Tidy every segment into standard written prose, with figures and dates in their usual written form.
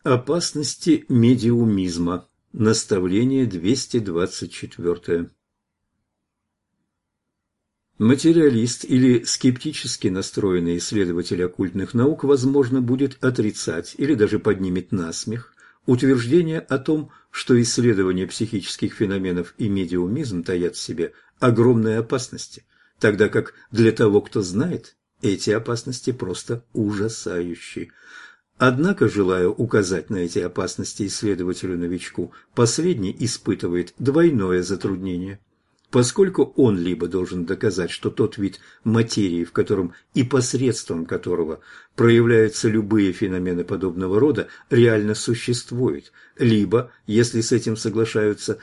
Опасности медиумизма. Наставление 224. Материалист или скептически настроенный исследователь оккультных наук, возможно, будет отрицать или даже поднимет насмех утверждение о том, что исследование психических феноменов и медиумизм таят в себе огромные опасности, тогда как для того, кто знает, эти опасности просто ужасающие. Однако, желая указать на эти опасности исследователю-новичку, последний испытывает двойное затруднение, поскольку он либо должен доказать, что тот вид материи, в котором и посредством которого проявляются любые феномены подобного рода, реально существует, либо, если с этим соглашаются,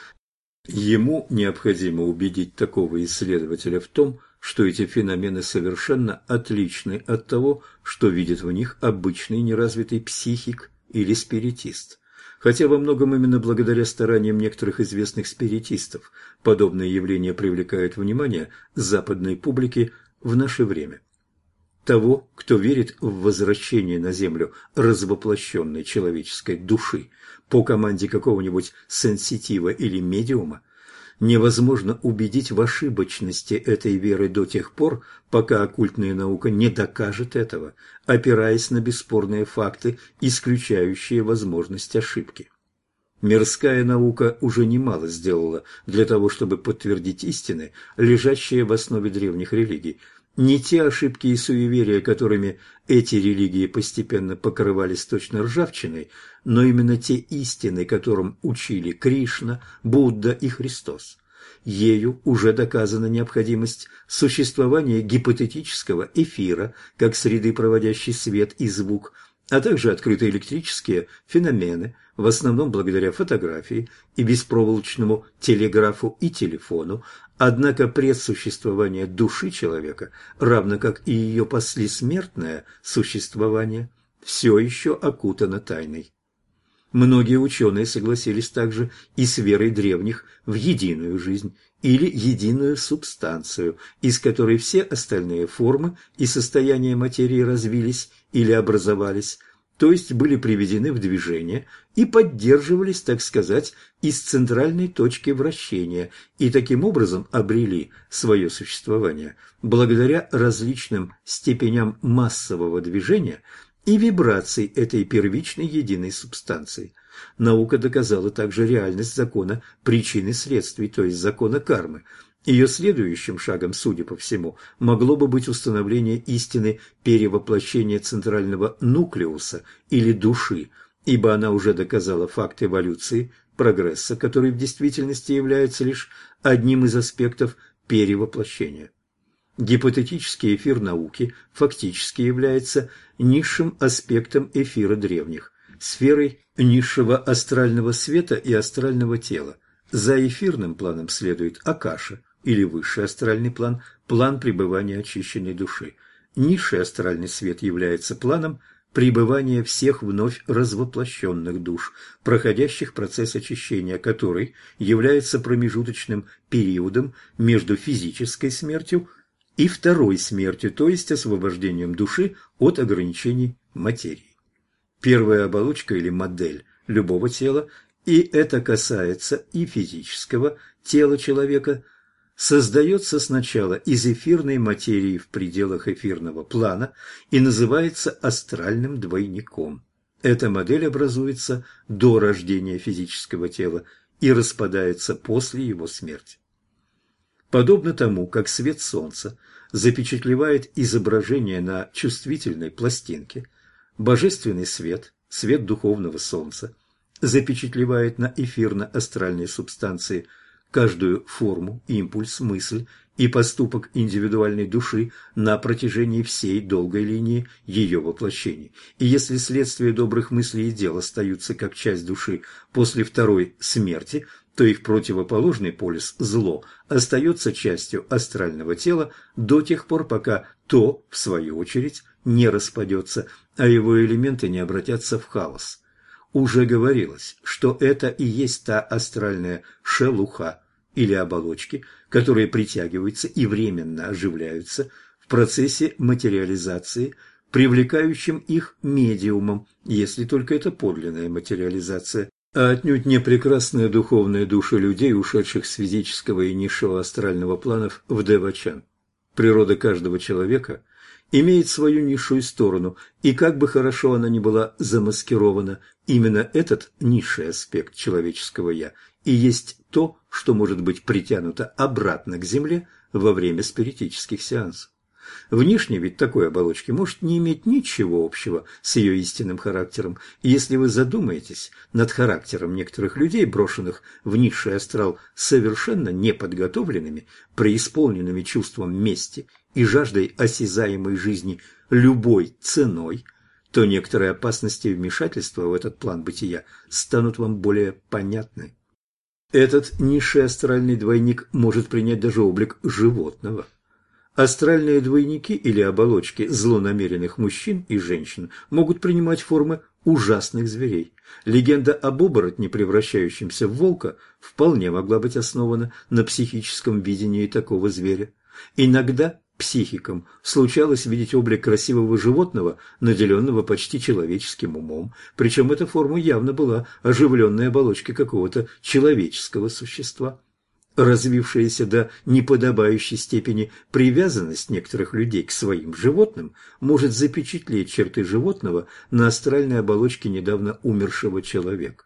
ему необходимо убедить такого исследователя в том, что эти феномены совершенно отличны от того, что видит в них обычный неразвитый психик или спиритист. Хотя во многом именно благодаря стараниям некоторых известных спиритистов подобные явления привлекают внимание западной публики в наше время. Того, кто верит в возвращение на Землю развоплощенной человеческой души по команде какого-нибудь сенситива или медиума, невозможно убедить в ошибочности этой веры до тех пор, пока оккультная наука не докажет этого, опираясь на бесспорные факты, исключающие возможность ошибки. Мирская наука уже немало сделала для того, чтобы подтвердить истины, лежащие в основе древних религий. Не те ошибки и суеверия, которыми эти религии постепенно покрывались точно ржавчиной, но именно те истины, которым учили Кришна, Будда и Христос. Ею уже доказана необходимость существования гипотетического эфира как среды, проводящей свет и звук, а также открыты электрические феномены, в основном благодаря фотографии и беспроволочному телеграфу и телефону. Однако предсуществование души человека, равно как и ее послесмертное существование, все еще окутано тайной. Многие ученые согласились также и с верой древних в единую жизнь или единую субстанцию, из которой все остальные формы и состояния материи развились или образовались, то есть были приведены в движение и поддерживались, так сказать, из центральной точки вращения и таким образом обрели свое существование благодаря различным степеням массового движения и вибраций этой первичной единой субстанции. Наука доказала также реальность закона причин и следствий, то есть закона кармы. Ее следующим шагом, судя по всему, могло бы быть установление истины перевоплощения центрального нуклеуса или души, ибо она уже доказала факт эволюции, прогресса, который в действительности является лишь одним из аспектов перевоплощения. Гипотетический эфир науки фактически является низшим аспектом эфира древних, сферой низшего астрального света и астрального тела. За эфирным планом следует акаша, или высший астральный план, план пребывания очищенной души. Низший астральный свет является планом пребывания всех вновь развоплощенных душ, проходящих процесс очищения, который является промежуточным периодом между физической смертью и второй смертью, то есть освобождением души от ограничений материи. Первая оболочка или модель любого тела, и это касается и физического тела человека, создается сначала из эфирной материи в пределах эфирного плана и называется астральным двойником. Эта модель образуется до рождения физического тела и распадается после его смерти. Подобно тому, как свет солнца запечатлевает изображение на чувствительной пластинке, божественный свет, свет духовного солнца, запечатлевает на эфирно-астральной субстанции каждую форму, импульс, мысль и поступок индивидуальной души на протяжении всей долгой линии ее воплощений. И если следствия добрых мыслей и дел остаются как часть души после второй смерти, то их противоположный полюс, зло, остается частью астрального тела до тех пор, пока то, в свою очередь, не распадется, а его элементы не обратятся в хаос. Уже говорилось, что это и есть та астральная шелуха или оболочки, которые притягиваются и временно оживляются в процессе материализации привлекающим их медиумом, если только это подлинная материализация, а отнюдь не прекрасная духовная душа людей, ушедших с физического и низшего астрального планов в Девачан. Природа каждого человека имеет свою низшую сторону, и как бы хорошо она ни была замаскирована, именно этот низший аспект человеческого «я» и есть то, что может быть притянуто обратно к Земле во время спиритических сеансов. Внешне ведь такой оболочки может не иметь ничего общего с ее истинным характером, и если вы задумаетесь над характером некоторых людей, брошенных в низший астрал совершенно неподготовленными, преисполненными чувством мести и жаждой осязаемой жизни любой ценой, то некоторые опасности вмешательства в этот план бытия станут вам более понятны. Этот низший астральный двойник может принять даже облик животного. Астральные двойники или оболочки злонамеренных мужчин и женщин могут принимать формы ужасных зверей. Легенда об оборотне, превращающемся в волка, вполне могла быть основана на психическом видении такого зверя. Иногда психикам случалось видеть облик красивого животного, наделенного почти человеческим умом, причем эта форма явно была оживленной оболочкой какого-то человеческого существа. Развившаяся до неподобающей степени привязанность некоторых людей к своим животным может запечатлеть черты животного на астральной оболочке недавно умершего человека.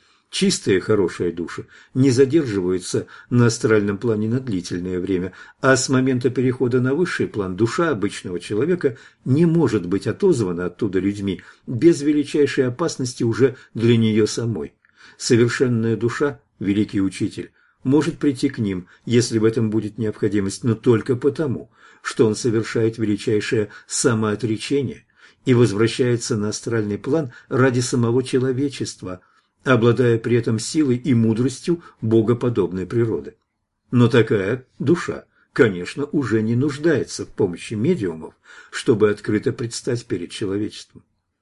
Чистые хорошие души не задерживаются на астральном плане на длительное время, а с момента перехода на высший план душа обычного человека не может быть отозвана оттуда людьми без величайшей опасности уже для нее самой. Совершенная душа, великий учитель, может прийти к ним, если в этом будет необходимость, но только потому, что он совершает величайшее самоотречение и возвращается на астральный план ради самого человечества, обладая при этом силой и мудростью богоподобной природы. Но такая душа, конечно, уже не нуждается в помощи медиумов, чтобы открыто предстать перед человечеством.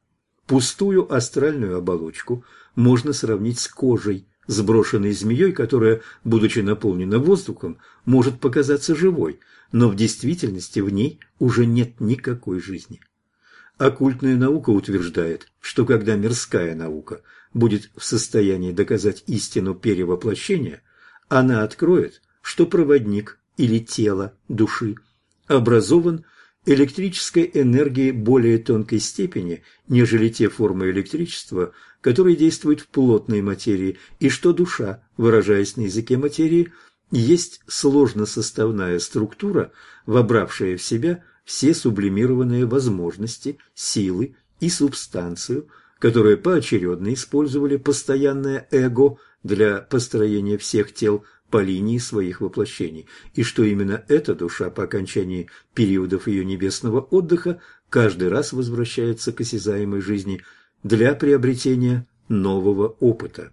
Пустую астральную оболочку можно сравнить с кожей, сброшенной змеей, которая, будучи наполнена воздухом, может показаться живой, но в действительности в ней уже нет никакой жизни. Оккультная наука утверждает, что когда мирская наука будет в состоянии доказать истину перевоплощения, она откроет, что проводник или тело души образован электрической энергией более тонкой степени, нежели те формы электричества, которые действуют в плотной материи, и что душа, выражаясь на языке материи, есть сложносоставная структура, вобравшая в себя все сублимированные возможности, силы и субстанцию, которые поочередно использовали постоянное эго для построения всех тел по линии своих воплощений, и что именно эта душа по окончании периодов ее небесного отдыха каждый раз возвращается к осязаемой жизни для приобретения нового опыта.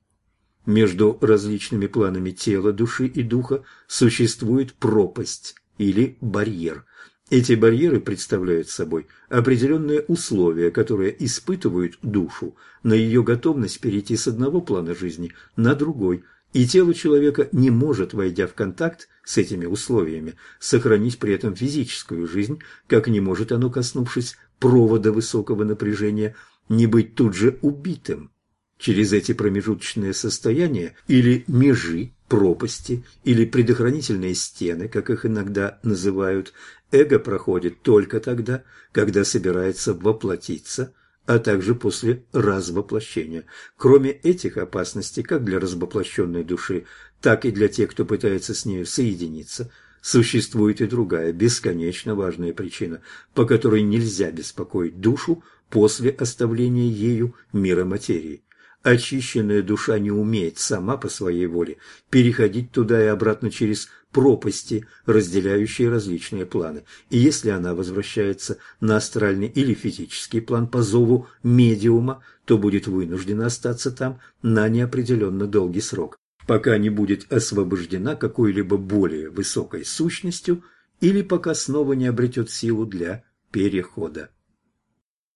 Между различными планами тела, души и духа существует пропасть или барьер. Эти барьеры представляют собой определенные условия, которые испытывают душу на ее готовность перейти с одного плана жизни на другой, и тело человека не может, войдя в контакт с этими условиями, сохранить при этом физическую жизнь, как не может оно, коснувшись провода высокого напряжения, не быть тут же убитым. Через эти промежуточные состояния или межи, пропасти, или предохранительные стены, как их иногда называют, эго проходит только тогда, когда собирается воплотиться, а также после развоплощения. Кроме этих опасностей, как для развоплощенной души, так и для тех, кто пытается с нею соединиться, существует и другая, бесконечно важная причина, по которой нельзя беспокоить душу после оставления ею мира материи. Очищенная душа не умеет сама по своей воле переходить туда и обратно через пропасти, разделяющие различные планы. И если она возвращается на астральный или физический план по зову медиума, то будет вынуждена остаться там на неопределенно долгий срок, пока не будет освобождена какой-либо более высокой сущностью или пока снова не обретет силу для перехода.